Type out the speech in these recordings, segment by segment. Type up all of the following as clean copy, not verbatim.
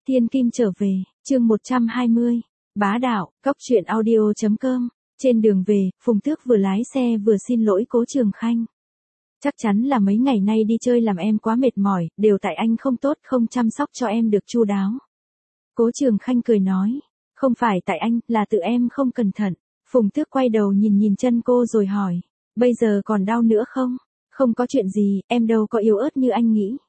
Thiên Kim trở về, chương 120. Bá đạo, cóc truyện audio.com. Trên đường về, Phùng Tước vừa lái xe vừa xin lỗi Cố Trường Khanh. Chắc chắn là mấy ngày nay đi chơi làm em quá mệt mỏi, đều tại anh không tốt, không chăm sóc cho em được chu đáo. Cố Trường Khanh cười nói, không phải tại anh, là tự em không cẩn thận. Phùng Tước quay đầu nhìn chân cô rồi hỏi, bây giờ còn đau nữa không? Không có chuyện gì, em đâu có yếu ớt như anh nghĩ.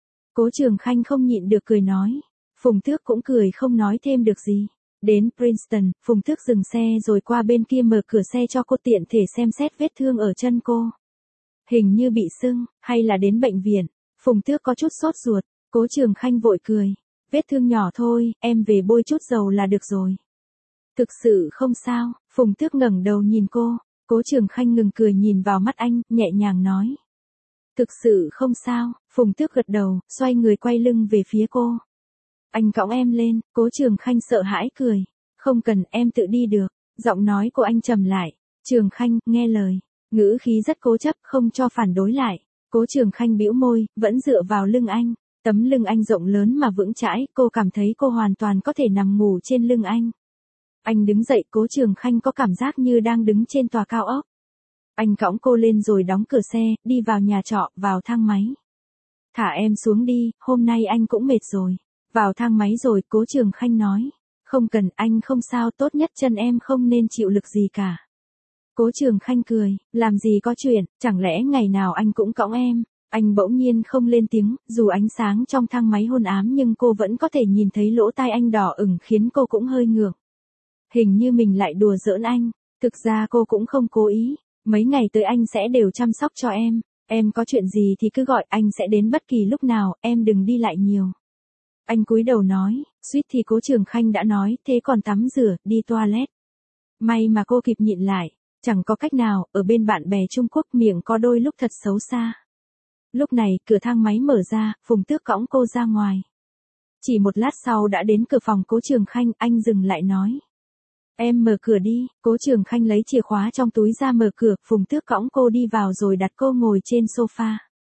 Cố Trường Khanh không nhịn được cười nói. Phùng Tước cũng cười không nói thêm được gì. Đến Princeton, Phùng Tước dừng xe rồi qua bên kia mở cửa xe cho cô tiện thể xem xét vết thương ở chân cô. Hình như bị sưng, hay là đến bệnh viện. Phùng Tước có chút sốt ruột. Cố Trường Khanh vội cười. Vết thương nhỏ thôi, em về bôi chút dầu là được rồi. Thực sự không sao. Phùng Tước ngẩng đầu nhìn cô. Cố Trường Khanh ngừng cười nhìn vào mắt anh, nhẹ nhàng nói. Thực sự không sao. Phùng Tước gật đầu, xoay người quay lưng về phía cô. Anh cõng em lên. Cố Trường Khanh sợ hãi cười. Không cần, em tự đi được. Giọng nói của anh trầm lại. Trường Khanh, nghe lời. Ngữ khí rất cố chấp, không cho phản đối lại. Cố Trường Khanh bĩu môi, vẫn dựa vào lưng anh. Tấm lưng anh rộng lớn mà vững chãi, cô cảm thấy cô hoàn toàn có thể nằm ngủ trên lưng anh. Anh đứng dậy, Cố Trường Khanh có cảm giác như đang đứng trên tòa cao ốc. Anh cõng cô lên rồi đóng cửa xe, đi vào nhà trọ, vào thang máy. Thả em xuống đi, hôm nay anh cũng mệt rồi. Vào thang máy rồi, Cố Trường Khanh nói. Không cần, anh không sao, tốt nhất chân em không nên chịu lực gì cả. Cố Trường Khanh cười, làm gì có chuyện, chẳng lẽ ngày nào anh cũng cõng em. Anh bỗng nhiên không lên tiếng, dù ánh sáng trong thang máy hôn ám nhưng cô vẫn có thể nhìn thấy lỗ tai anh đỏ ửng khiến cô cũng hơi ngượng. Hình như mình lại đùa giỡn anh, thực ra cô cũng không cố ý. Mấy ngày tới anh sẽ đều chăm sóc cho em có chuyện gì thì cứ gọi, anh sẽ đến bất kỳ lúc nào, em đừng đi lại nhiều. Anh cúi đầu nói, suýt thì Cố Trường Khanh đã nói, thế còn tắm rửa, đi toilet. May mà cô kịp nhịn lại, chẳng có cách nào, ở bên bạn bè Trung Quốc miệng có đôi lúc thật xấu xa. Lúc này, cửa thang máy mở ra, Phùng Tước cõng cô ra ngoài. Chỉ một lát sau đã đến cửa phòng Cố Trường Khanh, anh dừng lại nói. Em mở cửa đi. Cố Trường Khanh lấy chìa khóa trong túi ra mở cửa, Phùng Tước cõng cô đi vào rồi đặt cô ngồi trên sofa.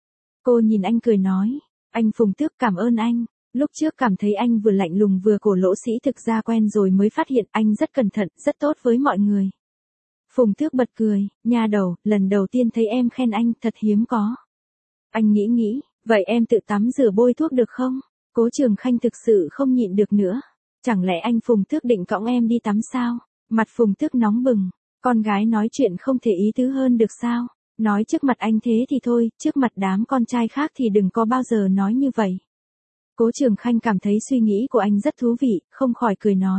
Cô nhìn anh cười nói, anh Phùng Tước cảm ơn anh. Lúc trước cảm thấy anh vừa lạnh lùng vừa cổ lỗ sĩ, thực ra quen rồi mới phát hiện anh rất cẩn thận, rất tốt với mọi người. Phùng Tước bật cười, nha đầu, lần đầu tiên thấy em khen anh, thật hiếm có. Anh nghĩ, vậy em tự tắm rửa bôi thuốc được không? Cố Trường Khanh thực sự không nhịn được nữa. Chẳng lẽ anh Phùng Tước định cõng em đi tắm sao? Mặt Phùng Tước nóng bừng, con gái nói chuyện không thể ý tứ hơn được sao? Nói trước mặt anh thế thì thôi, trước mặt đám con trai khác thì đừng có bao giờ nói như vậy. Cố Trường Khanh cảm thấy suy nghĩ của anh rất thú vị, không khỏi cười nói.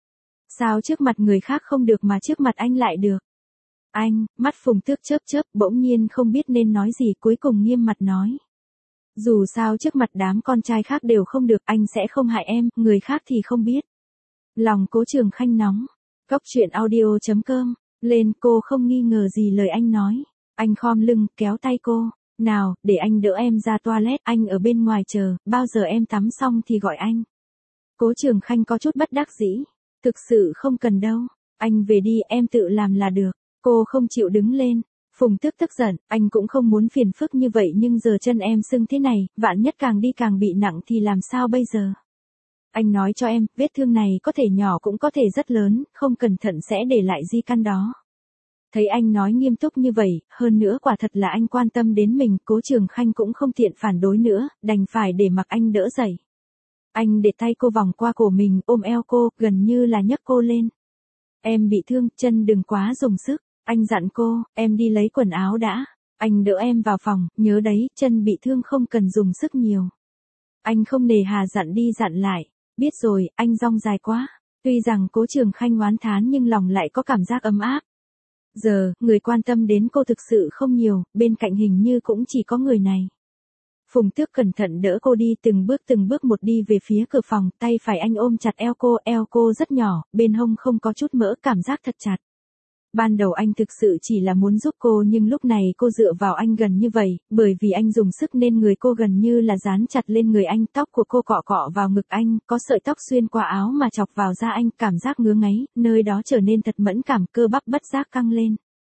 Sao trước mặt người khác không được mà trước mặt anh lại được? Anh, mắt Phùng Tước chớp, bỗng nhiên không biết nên nói gì, cuối cùng nghiêm mặt nói. Dù sao trước mặt đám con trai khác đều không được, anh sẽ không hại em, người khác thì không biết. Lòng Cố Trường Khanh nóng. Cóc truyện audio.com. Lên, cô không nghi ngờ gì lời anh nói. Anh khom lưng, kéo tay cô. Nào, để anh đỡ em ra toilet, anh ở bên ngoài chờ, bao giờ em tắm xong thì gọi anh. Cố Trường Khanh có chút bất đắc dĩ. Thực sự không cần đâu. Anh về đi, em tự làm là được. Cô không chịu đứng lên. Phùng Tước tức giận, anh cũng không muốn phiền phức như vậy nhưng giờ chân em sưng thế này, vạn nhất càng đi càng bị nặng thì làm sao bây giờ? Anh nói cho em, vết thương này có thể nhỏ cũng có thể rất lớn, không cẩn thận sẽ để lại di căn đó. Thấy anh nói nghiêm túc như vậy, hơn nữa quả thật là anh quan tâm đến mình, Cố Trường Khanh cũng không tiện phản đối nữa, đành phải để mặc anh đỡ dậy. Anh để tay cô vòng qua cổ mình, ôm eo cô, gần như là nhấc cô lên. Em bị thương, chân đừng quá dùng sức. Anh dặn cô, em đi lấy quần áo đã. Anh đỡ em vào phòng, nhớ đấy, chân bị thương không cần dùng sức nhiều. Anh không nề hà dặn đi dặn lại. Biết rồi, anh dong dài quá. Tuy rằng Cố Trường Khanh oán thán nhưng lòng lại có cảm giác ấm áp. Giờ, người quan tâm đến cô thực sự không nhiều, bên cạnh hình như cũng chỉ có người này. Phùng Tước cẩn thận đỡ cô đi từng bước một đi về phía cửa phòng, tay phải anh ôm chặt eo cô rất nhỏ, bên hông không có chút mỡ, cảm giác thật chặt. Ban đầu anh thực sự chỉ là muốn giúp cô nhưng lúc này cô dựa vào anh gần như vậy, bởi vì anh dùng sức nên người cô gần như là dán chặt lên người anh, tóc của cô cọ cọ vào ngực anh, có sợi tóc xuyên qua áo mà chọc vào da anh, cảm giác ngứa ngáy, nơi đó trở nên thật mẫn cảm, cơ bắp bất giác căng lên.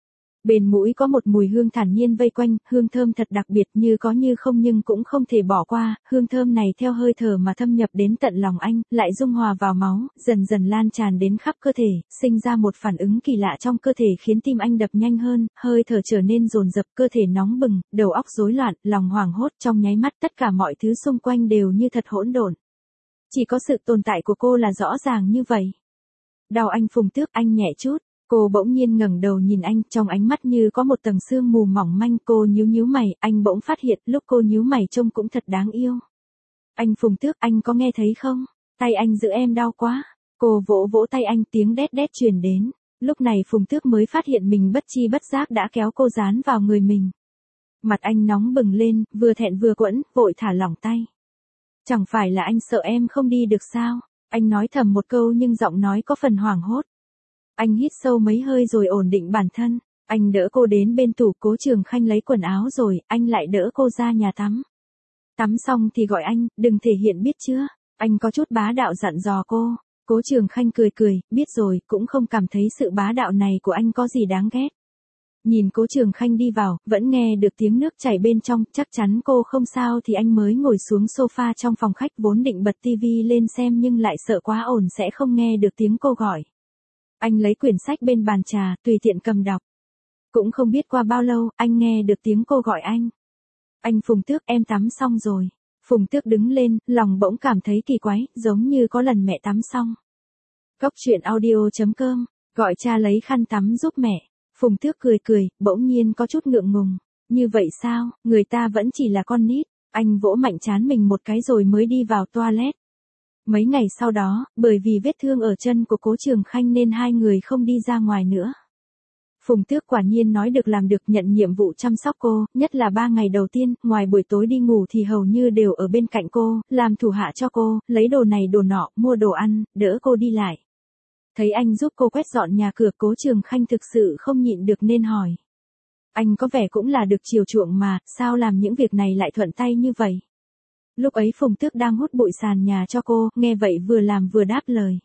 Bên mũi có một mùi hương thản nhiên vây quanh, hương thơm thật đặc biệt như có như không nhưng cũng không thể bỏ qua, hương thơm này theo hơi thở mà thâm nhập đến tận lòng anh, lại dung hòa vào máu, dần dần lan tràn đến khắp cơ thể, sinh ra một phản ứng kỳ lạ trong cơ thể khiến tim anh đập nhanh hơn, hơi thở trở nên dồn dập, cơ thể nóng bừng, đầu óc rối loạn, lòng hoảng hốt trong nháy mắt tất cả mọi thứ xung quanh đều như thật hỗn độn. Chỉ có sự tồn tại của cô là rõ ràng như vậy. Đau anh Phùng Tước, anh nhẹ chút. Cô bỗng nhiên ngẩng đầu nhìn anh, trong ánh mắt như có một tầng sương mù mỏng manh, cô nhíu nhíu mày, anh bỗng phát hiện, lúc cô nhíu mày trông cũng thật đáng yêu. Anh Phùng Tước, anh có nghe thấy không? Tay anh giữ em đau quá. Cô vỗ vỗ tay anh, tiếng đét đét truyền đến. Lúc này Phùng Tước mới phát hiện mình bất chi bất giác đã kéo cô dán vào người mình. Mặt anh nóng bừng lên, vừa thẹn vừa quẫn, vội thả lỏng tay. Chẳng phải là anh sợ em không đi được sao? Anh nói thầm một câu nhưng giọng nói có phần hoảng hốt. Anh hít sâu mấy hơi rồi ổn định bản thân. Anh đỡ cô đến bên tủ, Cố Trường Khanh lấy quần áo rồi, anh lại đỡ cô ra nhà tắm. Tắm xong thì gọi anh, đừng thể hiện biết chưa? Anh có chút bá đạo dặn dò cô. Cố Trường Khanh cười cười, biết rồi, cũng không cảm thấy sự bá đạo này của anh có gì đáng ghét. Nhìn Cố Trường Khanh đi vào, vẫn nghe được tiếng nước chảy bên trong, chắc chắn cô không sao thì anh mới ngồi xuống sofa trong phòng khách, vốn định bật tivi lên xem nhưng lại sợ quá ồn sẽ không nghe được tiếng cô gọi. Anh lấy quyển sách bên bàn trà, tùy tiện cầm đọc. Cũng không biết qua bao lâu, anh nghe được tiếng cô gọi anh. Anh Phùng Tước, em tắm xong rồi. Phùng Tước đứng lên, lòng bỗng cảm thấy kỳ quái, giống như có lần mẹ tắm xong. Cốc truyện audio.com, gọi cha lấy khăn tắm giúp mẹ. Phùng Tước cười cười, bỗng nhiên có chút ngượng ngùng. Như vậy sao, người ta vẫn chỉ là con nít. Anh vỗ mạnh trán mình một cái rồi mới đi vào toilet. Mấy ngày sau đó, bởi vì vết thương ở chân của Cố Trường Khanh nên hai người không đi ra ngoài nữa. Phùng Tước quả nhiên nói được làm được, nhận nhiệm vụ chăm sóc cô, nhất là 3 ngày đầu tiên, ngoài buổi tối đi ngủ thì hầu như đều ở bên cạnh cô, làm thủ hạ cho cô, lấy đồ này đồ nọ, mua đồ ăn, đỡ cô đi lại. Thấy anh giúp cô quét dọn nhà cửa, Cố Trường Khanh thực sự không nhịn được nên hỏi. Anh có vẻ cũng là được chiều chuộng mà, sao làm những việc này lại thuận tay như vậy? Lúc ấy Phùng Tước đang hút bụi sàn nhà cho cô, nghe vậy vừa làm vừa đáp lời.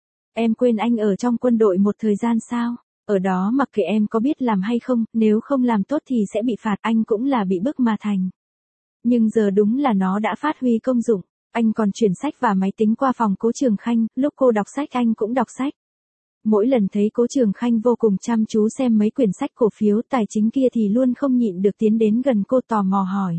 Em quên anh ở trong quân đội một thời gian sao? Ở đó mặc kệ em có biết làm hay không, nếu không làm tốt thì sẽ bị phạt, anh cũng là bị bức mà thành. Nhưng giờ đúng là nó đã phát huy công dụng, anh còn chuyển sách và máy tính qua phòng Cố Trường Khanh, lúc cô đọc sách anh cũng đọc sách. Mỗi lần thấy Cố Trường Khanh vô cùng chăm chú xem mấy quyển sách cổ phiếu tài chính kia thì luôn không nhịn được tiến đến gần cô tò mò hỏi.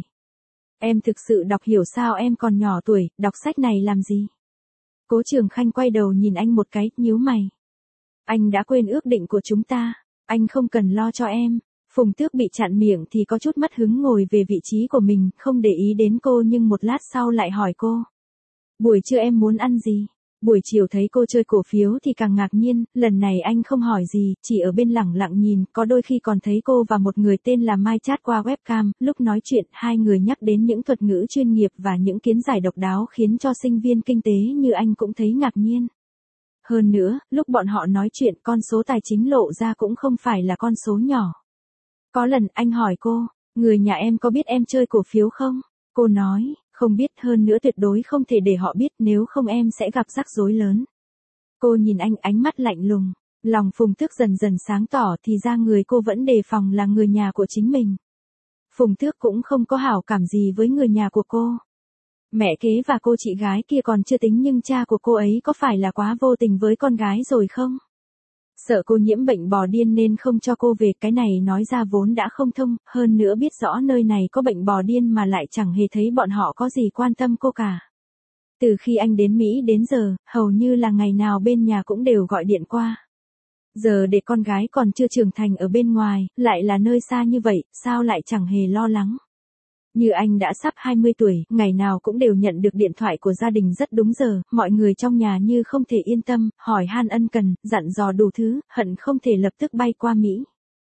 Em thực sự đọc hiểu sao, em còn nhỏ tuổi, đọc sách này làm gì? Cố Trường Khanh quay đầu nhìn anh một cái, nhíu mày. Anh đã quên ước định của chúng ta, anh không cần lo cho em. Phùng Tước bị chặn miệng thì có chút mất hứng ngồi về vị trí của mình, không để ý đến cô nhưng một lát sau lại hỏi cô. Buổi trưa em muốn ăn gì? Buổi chiều thấy cô chơi cổ phiếu thì càng ngạc nhiên, lần này anh không hỏi gì, chỉ ở bên lẳng lặng nhìn, có đôi khi còn thấy cô và một người tên là Mai chat qua webcam, lúc nói chuyện, hai người nhắc đến những thuật ngữ chuyên nghiệp và những kiến giải độc đáo khiến cho sinh viên kinh tế như anh cũng thấy ngạc nhiên. Hơn nữa, lúc bọn họ nói chuyện con số tài chính lộ ra cũng không phải là con số nhỏ. Có lần anh hỏi cô, người nhà em có biết em chơi cổ phiếu không? Cô nói, không biết, hơn nữa tuyệt đối không thể để họ biết, nếu không em sẽ gặp rắc rối lớn. Cô nhìn anh, ánh mắt lạnh lùng, lòng Phùng Tước dần dần sáng tỏ, thì ra người cô vẫn đề phòng là người nhà của chính mình. Phùng Tước cũng không có hảo cảm gì với người nhà của cô. Mẹ kế và cô chị gái kia còn chưa tính nhưng cha của cô ấy có phải là quá vô tình với con gái rồi không? Sợ cô nhiễm bệnh bò điên nên không cho cô về, cái này nói ra vốn đã không thông, hơn nữa biết rõ nơi này có bệnh bò điên mà lại chẳng hề thấy bọn họ có gì quan tâm cô cả. Từ khi anh đến Mỹ đến giờ, hầu như là ngày nào bên nhà cũng đều gọi điện qua. Giờ để con gái còn chưa trưởng thành ở bên ngoài, lại là nơi xa như vậy, sao lại chẳng hề lo lắng. Như anh đã sắp 20 tuổi, ngày nào cũng đều nhận được điện thoại của gia đình rất đúng giờ, mọi người trong nhà như không thể yên tâm, hỏi han ân cần, dặn dò đủ thứ, hận không thể lập tức bay qua Mỹ.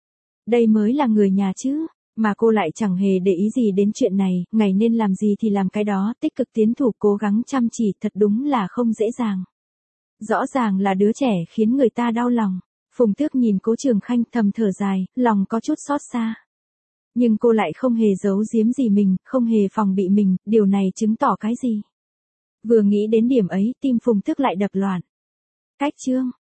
Đây mới là người nhà chứ, mà cô lại chẳng hề để ý gì đến chuyện này, ngày nên làm gì thì làm cái đó, tích cực tiến thủ cố gắng chăm chỉ, thật đúng là không dễ dàng. Rõ ràng là đứa trẻ khiến người ta đau lòng. Phùng Tước nhìn Cố Trường Khanh thầm thở dài, lòng có chút xót xa. Nhưng cô lại không hề giấu giếm gì mình, không hề phòng bị mình, điều này chứng tỏ cái gì? Vừa nghĩ đến điểm ấy, tim Phùng Tước lại đập loạn. Cách chương